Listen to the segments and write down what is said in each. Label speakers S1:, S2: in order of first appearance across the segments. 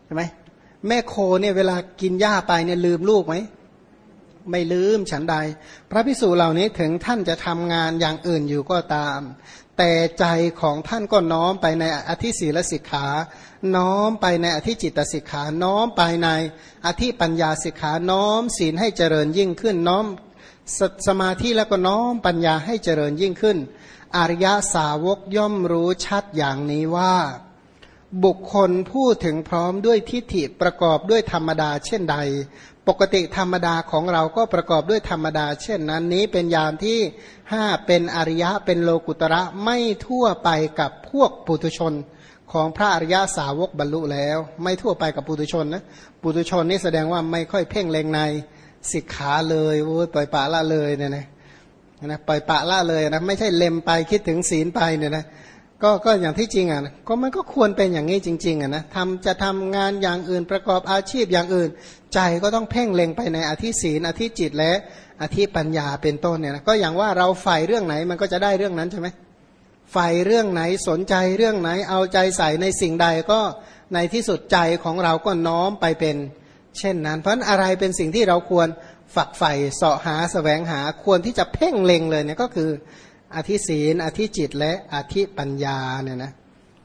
S1: ช่ไหมแม่โคเนี่ยเวลากินหญ้าไปเนี่ยลืมลูกไหมไม่ลืมฉันใดพระภิกษุเหล่านี้ถึงท่านจะทำงานอย่างอื่นอยู่ก็ตามแต่ใจของท่านก็น้อมไปในอธิศีลสิกขาน้อมไปในอธิจิตสิกขาน้อมไปในอธิปัญญาสิกขาน้อมศีลให้เจริญยิ่งขึ้นน้อมสมาธิแล้วก็น้อมปัญญาให้เจริญยิ่งขึ้นอริยสาวกย่อมรู้ชัดอย่างนี้ว่าบุคคลผู้ถึงพร้อมด้วยทิฏฐิประกอบด้วยธรรมดาเช่นใดปกติธรรมดาของเราก็ประกอบด้วยธรรมดาเช่นนั้นนี้เป็นยานที่5เป็นอริยะเป็นโลกุตระไม่ทั่วไปกับพวกปุถุชนของพระอริยสาวกบรรลุแล้วไม่ทั่วไปกับปุถุชนนะปุถุชนนี่แสดงว่าไม่ค่อยเพ่งเล็งในสิกขาเลยโอ้ยปล่อยปละละเลยเนี่ยนะปล่อยปละละเลยนะไม่ใช่เล็มไปคิดถึงศีลไปเนี่ยนะก็อย่างที่จริงอ่ะก็มันก็ควรเป็นอย่างนี้จริงๆอ่ะนะจะทำงานอย่างอื่นประกอบอาชีพอย่างอื่นใจก็ต้องเพ่งเล็งไปในอธิศีลอธิจิตและอธิปัญญาเป็นต้นเนี่ยนะก็อย่างว่าเราใฝ่เรื่องไหนมันก็จะได้เรื่องนั้นใช่ไหมใฝ่เรื่องไหนสนใจเรื่องไหนเอาใจใส่ในสิ่งใดก็ในที่สุดใจของเราก็น้อมไปเป็นเช่นนั้นเพราะอะไรเป็นสิ่งที่เราควรฝักใฝ่เสาะหาแสวงหาควรที่จะเพ่งเล็งเลยเนี่ยก็คืออธิศีลอธิจิตและอธิปัญญาเนี่ยนะ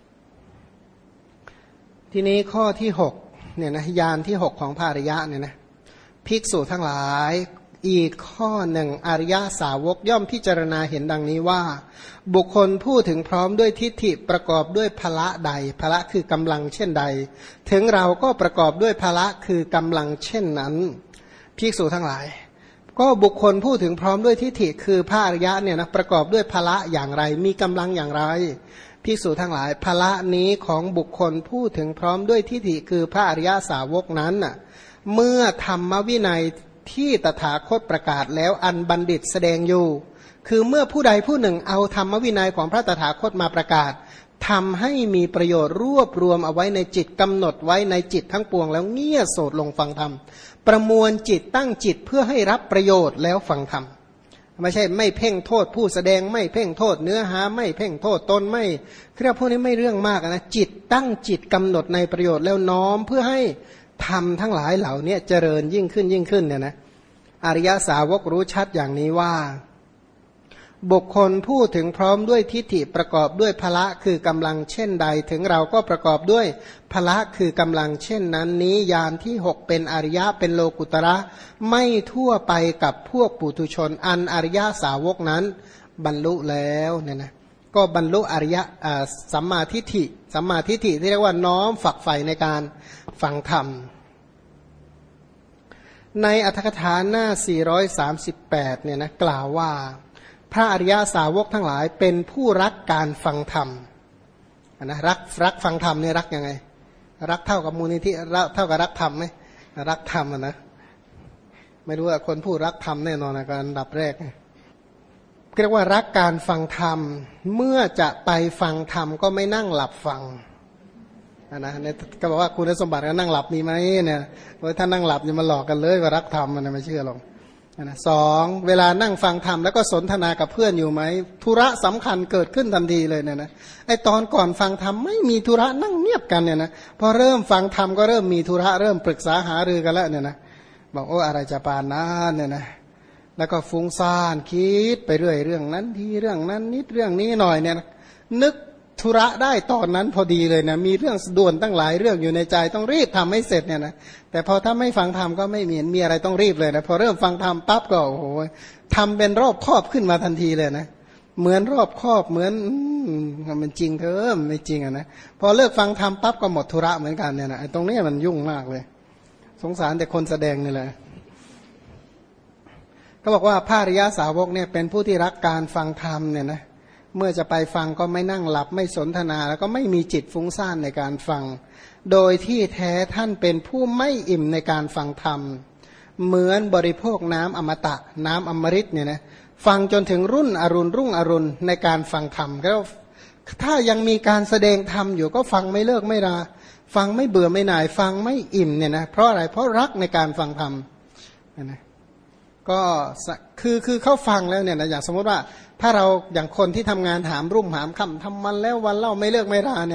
S1: ทีนี้ข้อที่6เนี่ยนะญาณที่6ของพระอริยะเนี่ยนะภิกษุทั้งหลายอีกข้อหนึ่งอริยสาวกย่อมพิจารณาเห็นดังนี้ว่าบุคคลผู้ถึงพร้อมด้วยทิฏฐิประกอบด้วยพละใดพละคือกำลังเช่นใดถึงเราก็ประกอบด้วยพละคือกำลังเช่นนั้นภิกษุทั้งหลายก็บุคคลพูดถึงพร้อมด้วยทิฏฐิคือพระอริยะเนี่ยนะประกอบด้วยพละอย่างไรมีกำลังอย่างไรภิกษุทั้งหลายพละนี้ของบุคคลพูดถึงพร้อมด้วยทิฏฐิคือพระอริยสาวกนั้นน่ะเมื่อธรรมวินัยที่ตถาคตประกาศแล้วอันบัณฑิตแสดงอยู่คือเมื่อผู้ใดผู้หนึ่งเอาธรรมวินัยของพระตถาคตมาประกาศทำให้มีประโยชน์รวบรวมเอาไว้ในจิตกำหนดไว้ในจิตทั้งปวงแล้วเงี่ยโสดลงฟังธรรมประมวลจิตตั้งจิตเพื่อให้รับประโยชน์แล้วฟังธรรมไม่ใช่ไม่เพ่งโทษผู้แสดงไม่เพ่งโทษเนื้อหาไม่เพ่งโทษตนไม่เรียกพวกนี้ไม่เรื่องมากนะจิตตั้งจิตกำหนดในประโยชน์แล้วน้อมเพื่อให้ธรรมทั้งหลายเหล่านี้เจริญยิ่งขึ้นเนี่ยนะอริยสาวกรู้ชัดอย่างนี้ว่าบุคคลผู้ถึงพร้อมด้วยทิฏฐิประกอบด้วยพละคือกำลังเช่นใดถึงเราก็ประกอบด้วยพละคือกำลังเช่นนั้นนี้ยานที่6เป็นอริยะเป็นโลกุตระไม่ทั่วไปกับพวกปุถุชนอันอริยสาวกนั้นบรรลุแล้วเนี่ยนะก็บรรลุอริยสัมมาทิฏฐิที่เรียกว่าน้อมฝักใฝ่ในการฟังธรรมในอรรถกถาหน้า438เนี่ยนะกล่าวว่าพระอริยสาวกทั้งหลายเป็นผู้รักการฟังธรรมนะรักฟังธรรมเนี่ยรักยังไงรักเท่ากับมูลนิธิเท่ากับรักธรรมไหมรักธรรมนะไม่รู้ว่าคนผู้รักธรรมแน่นอนนะการอันดับแรกเรียกว่ารักการฟังธรรมเมื่อจะไปฟังธรรมก็ไม่นั่งหลับฟังนะเนี่ยก็บอกว่าคุณสมบัติการนั่งหลับมีไหมเนี่ยถ้านั่งหลับจะมาหลอกกันเลยว่ารักธรรมมันไม่เชื่อหรอกนะสองเวลานั่งฟังธรรมแล้วก็สนทนากับเพื่อนอยู่ไหมธุระสำคัญเกิดขึ้นทันทีเลยเนี่ยนะไอตอนก่อนฟังธรรมไม่มีธุระนั่งเงียบกันเนี่ยนะพอเริ่มฟังธรรมก็เริ่มมีธุระเริ่มปรึกษาหารือกันแล้วเนี่ยนะบอกโอ้อะไรจะปานนั้นเนี่ยนะแล้วก็ฟุ้งซ่านคิดไปเรื่อยเรื่องนั้นทีเรื่องนั้นนิดเรื่องนี้หน่อยเนี่ยนะนึกธุระได้ตอนนั้นพอดีเลยนะมีเรื่องด่วนตั้งหลายเรื่องอยู่ในใจต้องรีบทำให้เสร็จเนี่ยนะแต่พอถ้าไม่ฟังธรรมก็ไม่มีอะไรต้องรีบเลยนะพอเริ่มฟังธรรมปั๊บก็โอ้โหทำเป็นรอบครอบขึ้นมาทันทีเลยนะเหมือนรอบครอบเหมือนมันจริงเถอะไม่จริงอ่ะนะพอเลิกฟังธรรมปั๊บก็หมดธุระเหมือนกันเนี่ยนะไอ้ตรงนี้มันยุ่งมากเลยสงสารแต่คนแสดงนี่แหละเขาบอกว่าพระอริยสาวกเนี่ยเป็นผู้ที่รักการฟังธรรมเนี่ยนะเมื่อจะไปฟังก็ไม่นั่งหลับไม่สนทนาแล้วก็ไม่มีจิตฟุ้งซ่านในการฟังโดยที่แท้ท่านเป็นผู้ไม่อิ่มในการฟังธรรมเหมือนบริโภคน้ำอมตะน้ำอมฤตเนี่ยนะฟังจนถึงรุ่งอรุณในการฟังธรรมแล้วถ้ายังมีการแสดงธรรมอยู่ก็ฟังไม่เลิกไม่ลาฟังไม่เบื่อไม่หน่ายฟังไม่อิ่มเนี่ยนะเพราะอะไรเพราะรักในการฟังธรรมนะก็คือเขาฟังแล้วเนี่ยนะอย่างสมมติว่าถ้าเราอย่างคนที่ทำงานหามรุ่งหามค่ำทำมันแล้ววันเล่าไม่เลิกไม่ลาเนี่ย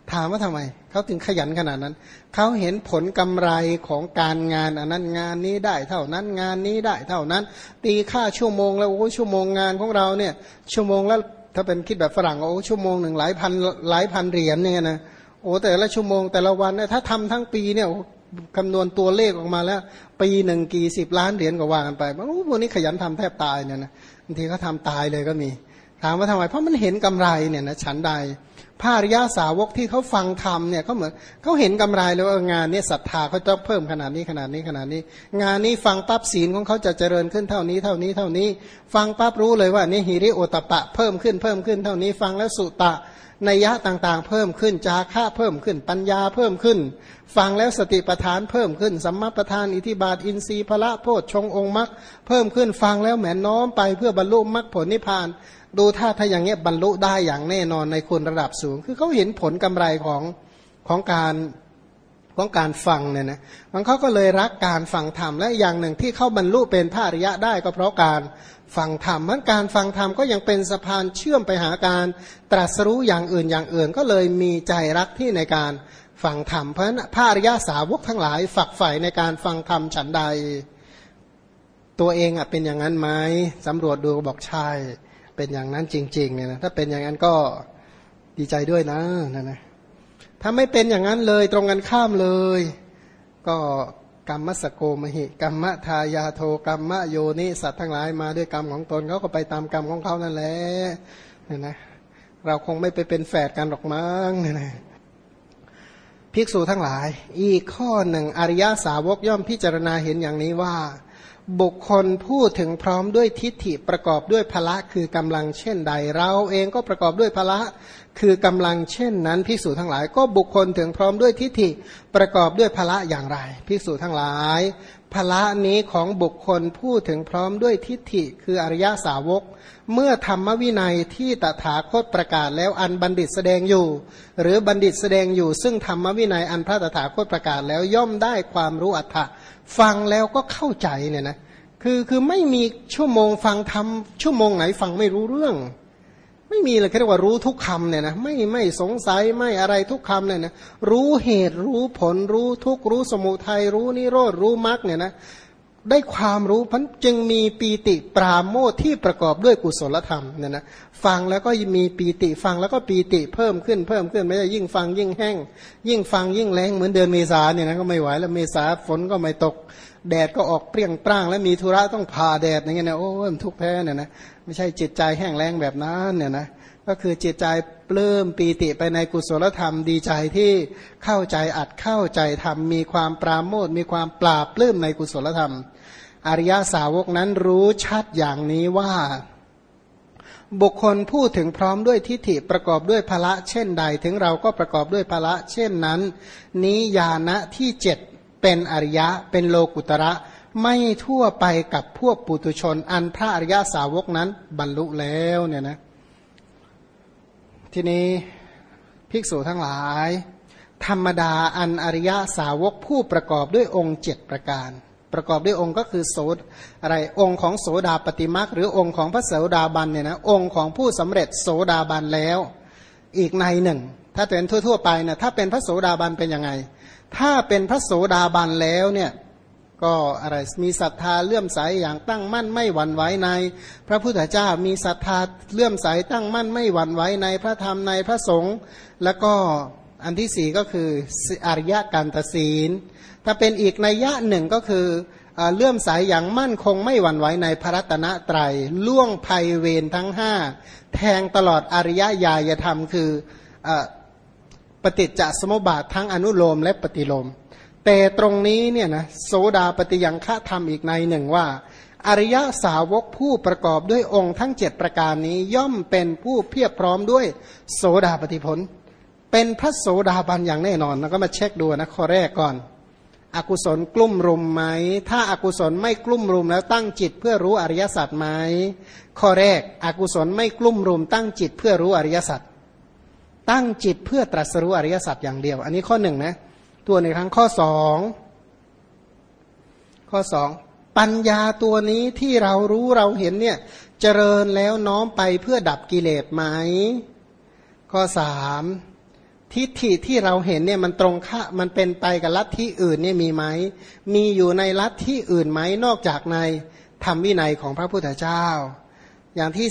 S1: ถามว่าทำไมเขาถึงขยันขนาดนั้นเขาเห็นผลกำไรของการงานอันนั้นงานนี้ได้เท่านั้นงานนี้ได้เท่านั้นตีค่าชั่วโมงแล้วโอ้ชั่วโมงงานของเราเนี่ยชั่วโมงแล้วถ้าเป็นคิดแบบฝรั่งโอ้ชั่วโมงหนึ่งหลายพันเหรียญเนี่ยนะโอ้แต่ละชั่วโมงแต่ละวันเนี่ยถ้าทำทั้งปีเนี่ยคำนวณตัวเลขออกมาแล้วปีหนึ่งกี่สิบล้านเหรียญก็ว่ากันไปโอ้พวกนี้ขยันทำแทบตายเนี่ยนะบางทีเขาทำตายเลยก็มีถามว่าทำไมเพราะมันเห็นกำไรเนี่ยนะฉันใดพระอริยสาวกที่เขาฟังธรรมเนี่ยเขาเหมือนเขาเห็นกำไรเลยว่างานนี้ศรัทธาเขาต้องเพิ่มขนาดนี้ขนาดนี้ขนาดนี้งานนี้ฟังปั๊บศีลของเขาจะเจริญขึ้นเท่านี้เท่านี้เท่านี้ฟังปั๊บรู้เลยว่านี่หิริโอตปะเพิ่มขึ้นเท่านี้ฟังแล้วสุตะนัยยะต่างๆเพิ่มขึ้นจาคะเพิ่มขึ้นปัญญาเพิ่มขึ้นฟังแล้วสติปัฏฐานเพิ่มขึ้นสัมมาปัฏฐานอิทิบาทอินทรีย์พละโพชฌงค์องค์มรรคเพิ่มขึ้นฟังแล้วแหมน้อมไปเพื่อบรรลุมรรคผลนิพพานดูถ้าอย่างเงี้ยบรรลุได้อย่างแน่นอนในคุณระดับสูงคือเขาเห็นผลกำไรของการฟังเนี่ยนะมันเขาก็เลยรักการฟังธรรมและอย่างหนึ่งที่เขาบรรลุเป็นพระอริยะได้ก็เพราะการฟังธรรมมันการฟังธรรมก็ยังเป็นสะพานเชื่อมไปหาการตรัสรู้อย่างอื่นก็เลยมีใจรักที่ในการฟังธรรมเพราะฉะนั้นพระอริยสาวกทั้งหลายฝักใฝ่ในการฟังธรรมฉันใดตัวเองเป็นอย่างนั้นไหมสำรวจดูบอกใช่เป็นอย่างนั้นจริงๆเนี่ยนะถ้าเป็นอย่างนั้นก็ดีใจด้วยนะถ้าไม่เป็นอย่างนั้นเลยตรงกันข้ามเลยก็กรรมสโกมหิกรรมทายาโทกรรมโยนิสัตว์ทั้งหลายมาด้วยกรรมของตนเขาก็ไปตามกรรมของเขานั่นแหละเนี่ยนะเราคงไม่ไปเป็นแฝดกันหรอกมั้งเนี่ยนะภิกษุทั้งหลายอีกข้อหนึ่งอริยสาวกย่อมพิจารณาเห็นอย่างนี้ว่าบุคคลพูดถึงพร้อมด้วยทิฏฐิประกอบด้วยพละคือกำลังเช่นใดเราเองก็ประกอบด้วยพละคือกำลังเช่นนั้นภิกษุทั้งหลายก็บุคคลถึงพร้อมด้วยทิฏฐิประกอบด้วยพละอย่างไรภิกษุทั้งหลายพละนี้ของบุคคลพูดถึงพร้อมด้วยทิฏฐิคืออริยสาวกเมื่อธรรมวินัยที่ตถาคตประกาศแล้วอันบัณฑิตแสดงอยู่หรือบัณฑิตแสดงอยู่ซึ่งธรรมวินัยอันพระตถาคตประกาศแล้วย่อมได้ความรู้อัตถะฟังแล้วก็เข้าใจเนี่ยนะคือไม่มีชั่วโมงฟังธรรมชั่วโมงไหนฟังไม่รู้เรื่องไม่มีเลยเรียกว่ารู้ทุกคำเนี่ยนะไม่สงสัยไม่อะไรทุกคำเนี่ยนะรู้เหตุรู้ผลรู้ทุกรู้สมุทัยรู้นิโรธรู้มรรคเนี่ยนะได้ความรู้พันจึงมีปีติปราโมทย์ที่ประกอบด้วยกุศลธรรมเนี่ยนะฟังแล้วก็มีปีติฟังแล้วก็ปีติเพิ่มขึ้นไม่ได้ยิ่งฟังยิ่งแห้งยิ่งฟังยิ่งแรงเหมือนเดือนเมษาเนี่ยนะก็ไม่ไหวแล้วเมษาฝนก็ไม่ตกแดดก็ออกเปรี้ยงปร้างแล้วมีธุระต้องผ่าแดดอย่างเงี้ยนะโอ้มันทุกข์แท้เนี่ยนะไม่ใช่จิตใจแห้งแล้งแบบนั้นเนี่ยนะก็คือจิตใจปลื้มปีติไปในกุศลธรรมดีใจที่เข้าใจอัดเข้าใจธรรมมีความปราโมทย์มีความปราบปลื้มในกุศลธรรมอริยสาวกนั้นรู้ชัดอย่างนี้ว่าบุคคลพูดถึงพร้อมด้วยทิฏฐิประกอบด้วยพละเช่นใดถึงเราก็ประกอบด้วยพละเช่นนั้นนี้ญาณที่เจ็ดเป็นอริยะเป็นโลกุตระไม่ทั่วไปกับพวกปุถุชนอันพระอริยสาวกนั้นบรรลุแล้วเนี่ยนะทีนี้ภิกษุทั้งหลายธรรมดาอันอริยสาวกผู้ประกอบด้วยองค์7ประการประกอบด้วยองค์ก็คือโสดอะไรองค์ของโสดาปฏิมรรคหรือองค์ของพระโสดาบันเนี่ยนะองค์ของผู้สำเร็จโสดาบันแล้วอีกในหนึ่งถ้าเป็นทั่วๆไปนะถ้าเป็นพระโสดาบันเป็นยังไงถ้าเป็นพระโสดาบันแล้วเนี่ยก็อะไรมีศรัทธาเลื่อมใสอย่างตั้งมั่นไม่หวั่นไหวในพระพุทธเจ้ามีศรัทธาเลื่อมใสตั้งมั่นไม่หวั่นไหวในพระธรรมในพระสงฆ์แล้วก็อันที่สี่ก็คืออริยกันตศีลถ้าเป็นอีกนัยยะหนึ่งก็คือเลื่อมใสอย่างมั่นคงไม่หวั่นไหวในพระรัตนตรัยล่วงภัยเวรทั้งห้าแทงตลอดอริยญาณธรรมคือปฏิจจสมุปบาททั้งอนุโลมและปฏิโลมแต่ตรงนี้เนี่ยนะโสดาปฏิยังฆะธรรมอีกในหนึ่งว่าอริยสาวกผู้ประกอบด้วยองค์ทั้ง7ประการนี้ย่อมเป็นผู้เพียบพร้อมด้วยโสดาปฏิผลเป็นพระโสดาบันอย่างแน่นอนแล้วก็มาเช็คดูนะข้อแรกก่อนอกุศลกลุ่มรุมไหมถ้าอากุศลไม่กลุ่มรุมแล้วตั้งจิตเพื่อรู้อริยสัจไหมข้อแรกอกุศลไม่กลุ่มรุมตั้งจิตเพื่อรู้อริยสัจตั้งจิตเพื่อตรัสรู้อริยสัจอย่างเดียวอันนี้ข้อหนึ่งนะตัวในครั้งข้อสองปัญญาตัวนี้ที่เรารู้เราเห็นเนี่ยเจริญแล้วน้อมไปเพื่อดับกิเลสไหมข้อสามทิฏฐิที่เราเห็นเนี่ยมันตรงข้ามันเป็นไปกับลัทธิอื่นเนี่ยมีไหมมีอยู่ในลัทธิอื่นไหมนอกจากในธรรมวินัยของพระพุทธเจ้าอย่างที่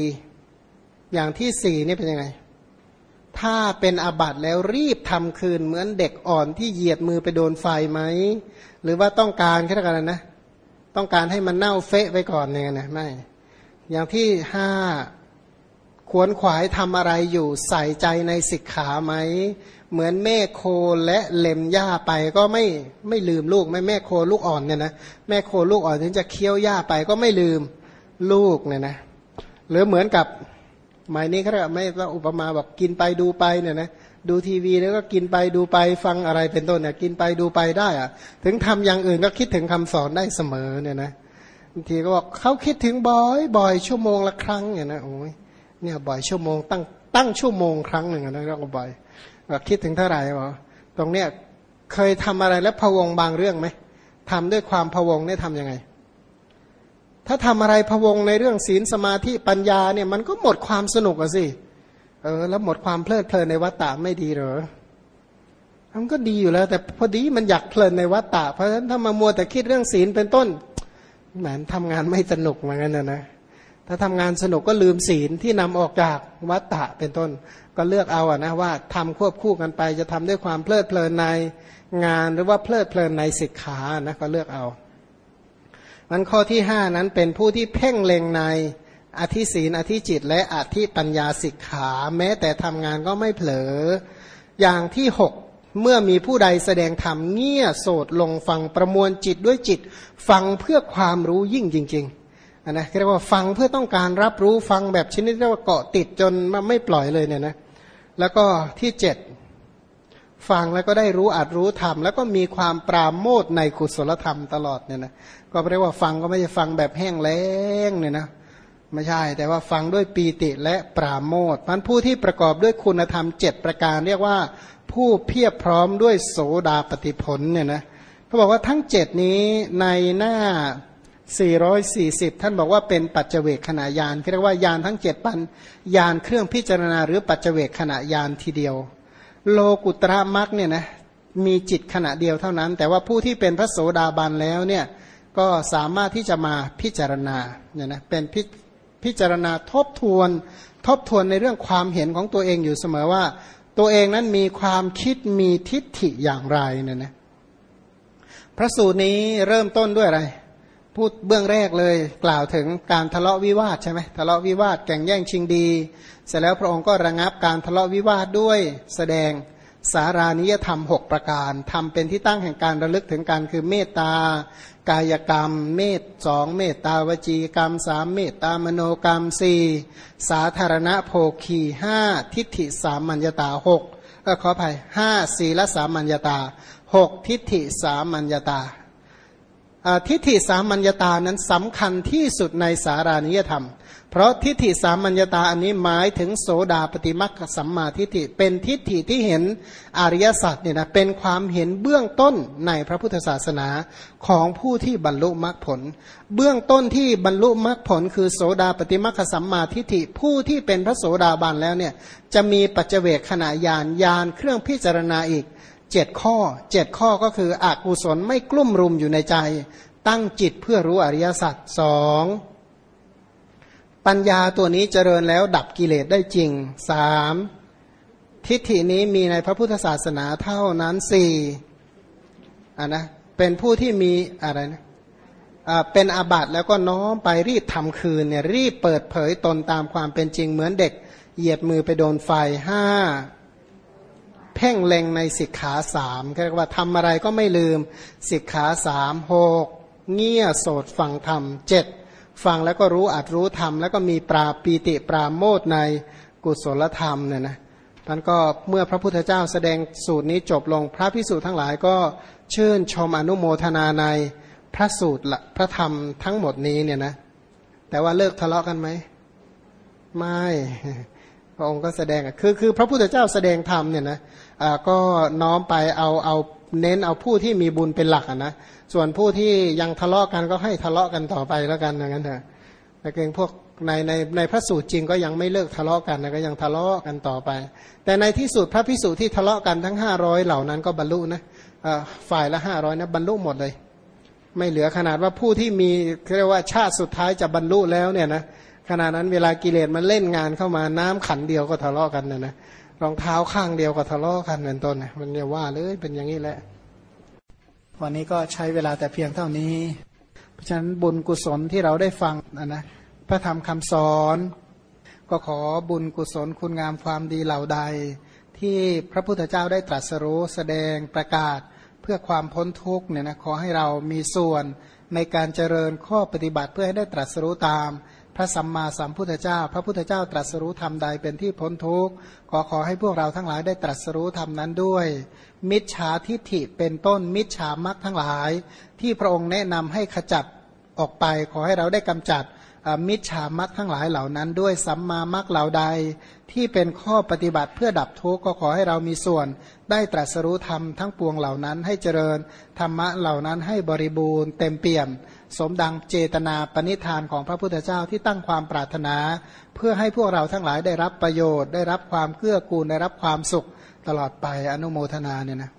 S1: สี่นี่เป็นยังไงถ้าเป็นอาบัติแล้วรีบทำคืนเหมือนเด็กอ่อนที่เหยียดมือไปโดนไฟไหมหรือว่าต้องการแค่ไหนนะต้องการให้มันเน่าเฟะไปก่อนเนี่ยนะไม่อย่างที่ห้าขวนขวายทำอะไรอยู่ใส่ใจในสิกขาไหมเหมือนแม่โคและเล็มหญ้าไปก็ไม่ลืมลูกแม่โคลูกอ่อนเนี่ยนะแม่โคลูกอ่อนถึงจะเคี้ยวหญ้าไปก็ไม่ลืมลูกเนี่ยนะหรือเหมือนกับหมายนี้เขาเรียกไม่ว่าอุปมาบอกกินไปดูไปเนี่ยนะดูทีวีแล้วก็กินไปดูไปฟังอะไรเป็นต้นเนี่ยกินไปดูไปได้อะถึงทำอย่างอื่นก็คิดถึงคำสอนได้เสมอเนี่ยนะบางทีก็บอกเขาคิดถึงบ่อยชั่วโมงละครั้งเนี่ยนะโอ้ยเนี่ยบ่อยชั่วโมงตั้งชั่วโมงครั้งหนึ่งนะก็บ่อยแบบคิดถึงเท่าไหร่วะตรงเนี้ยเคยทำอะไรแล้วพะวงบางเรื่องไหมทำด้วยความพะวงเนี่ยทำยังไงถ้าทำอะไรพะวงในเรื่องศีลสมาธิปัญญาเนี่ยมันก็หมดความสนุกอะสิแล้วหมดความเพลิดเพลินในวัฏฏะไม่ดีเหรอมันก็ดีอยู่แล้วแต่พอดีมันอยากเพลินในวัฏฏะเพราะฉะนั้นถ้ามามัวแต่คิดเรื่องศีลเป็นต้นแหมทำงานไม่สนุกเหมือนกันนะถ้าทำงานสนุกก็ลืมศีลที่นำออกจากวัฏฏะเป็นต้นก็เลือกเอาอะนะว่าทำควบคู่กันไปจะทำด้วยความเพลิดเพลินในงานหรือว่าเพลิดเพลินในสิกขานะก็เลือกเอามันข้อที่ห้านั้นเป็นผู้ที่เพ่งเล็งในอธิศีลอธิจิตและอธิปัญญาสิกขาแม้แต่ทำงานก็ไม่เผลออย่างที่หกเมื่อมีผู้ใดแสดงธรรมเงี่ยโสดลงฟังประมวลจิตด้วยจิตฟังเพื่อความรู้ยิ่งจริงๆนะเรียกว่าฟังเพื่อต้องการรับรู้ฟังแบบชนิดเรียกว่าเกาะติดจนไม่ปล่อยเลยเนี่ยนะแล้วก็ที่เจ็ดฟังแล้วก็ได้รู้อัดรู้ธรรมแล้วก็มีความปราโมทย์ในกุศลธรรมตลอดเนี่ยนะก็เรียกว่าฟังก็ไม่ใช่ฟังแบบแห้งแล้งเนี่ยนะไม่ใช่แต่ว่าฟังด้วยปีติและปราโมทย์มันผู้ที่ประกอบด้วยคุณธรรม7ประการเรียกว่าผู้เพียบพร้อมด้วยโสดาปฏิผลเนี่ยนะเขาบอกว่าทั้ง7นี้ในหน้า440ท่านบอกว่าเป็นปัจเจเวกขณะญาณเรียกว่าญาณทั้ง7ปัญญาณเครื่องพิจารณาหรือปัจเจเวกขณะญาณทีเดียวโลกุตระมรรคเนี่ยนะมีจิตขณะเดียวเท่านั้นแต่ว่าผู้ที่เป็นพระโสดาบันแล้วเนี่ยก็สามารถที่จะมาพิจารณาเนี่ยนะเป็นพิจารณาทบทวนในเรื่องความเห็นของตัวเองอยู่เสมอว่าตัวเองนั้นมีความคิดมีทิฏฐิอย่างไรเนี่ยนะพระสูตรนี้เริ่มต้นด้วยอะไรพูดเบื้องแรกเลยกล่าวถึงการทะเลาะวิวาทใช่ไหมทะเลาะวิวาทแข่งแย่งชิงดีเสร็จแล้วพระองค์ก็ระงับการทะเลาะวิวาทด้วยแสดงสารานิยธรรม6ประการทำเป็นที่ตั้งแห่งการระลึกถึงการคือเมตตากายกรรมเมต2เมตตาวจีกรรม3เมตตามโนกรรม4สาธารณโภคี5ทิฏฐิสามัญญตา6ขออภัย5ศีลสามัญญตา6ทิฏฐิสามัญญตาทิฏฐิสามัญญตานั้นสำคัญที่สุดในสารานิยธรรมเพราะทิฏฐิสามัญญตาอันนี้หมายถึงโสดาปฏิมัคคสัมมาทิฏฐิเป็นทิฏฐิที่เห็นอริยสัจเนี่ยนะเป็นความเห็นเบื้องต้นในพระพุทธศาสนาของผู้ที่บรรลุมรรคผลเบื้องต้นที่บรรลุมรรคผลคือโสดาปฏิมัคคสัมมาทิฏฐิผู้ที่เป็นพระโสดาบันแล้วเนี่ยจะมีปัจเจเวกขณะญาณเครื่องพิจารณาอีก7ข้อก็คืออกุศลไม่กลุ่มรุมอยู่ในใจตั้งจิตเพื่อรู้อริยสัจ2ปัญญาตัวนี้เจริญแล้วดับกิเลสได้จริง3ทิฏฐินี้มีในพระพุทธศาสนาเท่านั้น4นะเป็นผู้ที่มีอะไรนะเป็นอาบัติแล้วก็น้อมไปรีบทำคืนเนี่ยรีบเปิดเผยตนตามความเป็นจริงเหมือนเด็กเหยียดมือไปโดนไฟ5เพ่งเล็งในสิกขา3เรียกว่าทำอะไรก็ไม่ลืมสิกขา3 6เงี่ยโสดฟังธรรม7ฟังแล้วก็รู้อัดรู้ธรรมแล้วก็มีปราปีติปราโมทในกุศลธรรมเนี่ยนะมันก็เมื่อพระพุทธเจ้าแสดงสูตรนี้จบลงพระภิกษุทั้งหลายก็ชื่นชมอนุโมทนาในพระสูตรพระธรรมทั้งหมดนี้เนี่ยนะแต่ว่าเลิกทะเลาะกันไหมไม่พระองค์ก็แสดงคือพระพุทธเจ้าแสดงธรรมเนี่ยนะก็น้อมไปเอาเน้นเอาผู้ที่มีบุญเป็นหลักนะส่วนผู้ที่ยังทะเลาะกันก็ให้ทะเลาะกันต่อไปแล้วกันอย่างนั้นเถอะแต่เกรงพวกในพระสูตรจริงก็ยังไม่เลิกทะเลาะกันนะก็ยังทะเลาะกันต่อไปแต่ในที่สุดพระภิกษุที่ทะเลาะกันทั้ง500เหล่านั้นก็บรรลุนะฝ่ายละ500นะบรรลุหมดเลยไม่เหลือขนาดว่าผู้ที่มีเรียกว่าชาติสุดท้ายจะบรรลุแล้วเนี่ยนะขณะนั้นเวลากิเลสมันเล่นงานเข้ามาน้ำขันเดียวก็ทะเลาะกันนะรองเท้าข้างเดียวก็ทะเลาะกันเป็นต้นนะมันเนี่ยว่าเลยเป็นอย่างนี้แหละวันนี้ก็ใช้เวลาแต่เพียงเท่านี้เพราะฉะนั้นบุญกุศลที่เราได้ฟังนะพระธรรมคำสอนก็ขอบุญกุศลคุณงามความดีเหล่าใดที่พระพุทธเจ้าได้ตรัสรู้แสดงประกาศเพื่อความพ้นทุกข์เนี่ยนะขอให้เรามีส่วนในการเจริญข้อปฏิบัติเพื่อให้ได้ตรัสรู้ตามพระสัมมาสัมพุทธเจ้าพระพุทธเจ้าตรัสรู้ธรรมใดเป็นที่พ้นทุกข์ขอให้พวกเราทั้งหลายได้ตรัสรู้ธรรมนั้นด้วยมิจฉาทิฏฐิเป็นต้นมิจฉามรรคทั้งหลายที่พระองค์แนะนำให้ขจัดออกไปขอให้เราได้กำจัดมิจฉามรรคทั้งหลายเหล่านั้นด้วยสัมมามรรคเหล่าใดที่เป็นข้อปฏิบัติเพื่อดับทุกข์ก็ขอให้เรามีส่วนได้ตรัสรู้ธรรมทั้งปวงเหล่านั้นให้เจริญธรรมะเหล่านั้นให้บริบูรณ์เต็มเปี่ยมสมดังเจตนาปณิธานของพระพุทธเจ้าที่ตั้งความปรารถนาเพื่อให้พวกเราทั้งหลายได้รับประโยชน์ได้รับความเกื้อกูลได้รับความสุขตลอดไปอนุโมทนาเนี่ยนะ